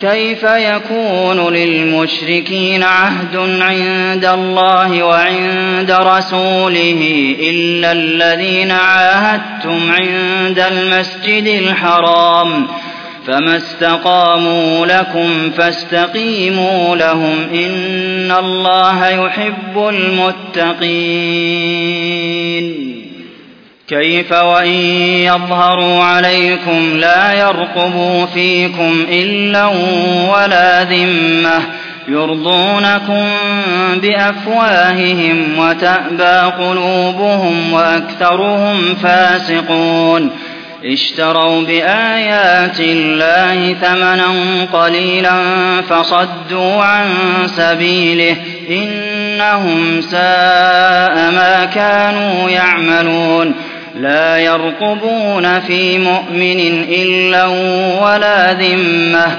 كيف يكون للمشركين عهد عند الله وعند رسوله إلا الذين عاهدتم عند المسجد الحرام فما استقاموا لكم فاستقيموا لهم إن الله يحب المتقين كيف وإن يظهروا عليكم لا يرقبوا فيكم إلا ولا ذمة يرضونكم بأفواههم وتأبى قلوبهم وأكثرهم فاسقون اشتروا بآيات الله ثمنا قليلا فصدوا عن سبيله إنهم ساء ما كانوا يعملون لا يرقبون في مؤمن إلا ولا ذمة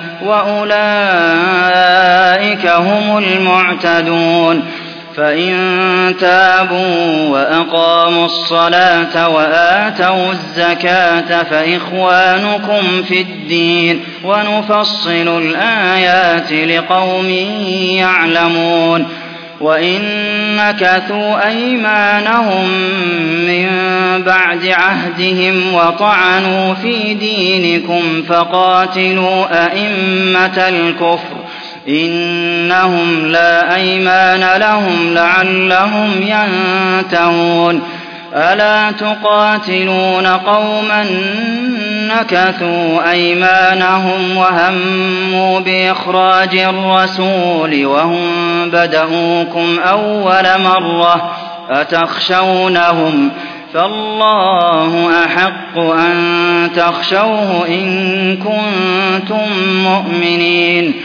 وأولئك هم المعتدون فإن تابوا وأقاموا الصلاة وآتوا الزكاة فإخوانكم في الدين ونفصل الآيات لقوم يعلمون وإن نكثوا أيمانهم من بعد عهدهم وطعنوا في دينكم فقاتلوا أئمة الكفر إنهم لا أيمان لهم لعلهم ينتهون ألا تقاتلون قوما نكثوا أيمانهم وهموا بإخراج الرسول وهم بدؤوكم أول مرة أتخشونهم فالله أحق أن تخشوه إن كنتم مؤمنين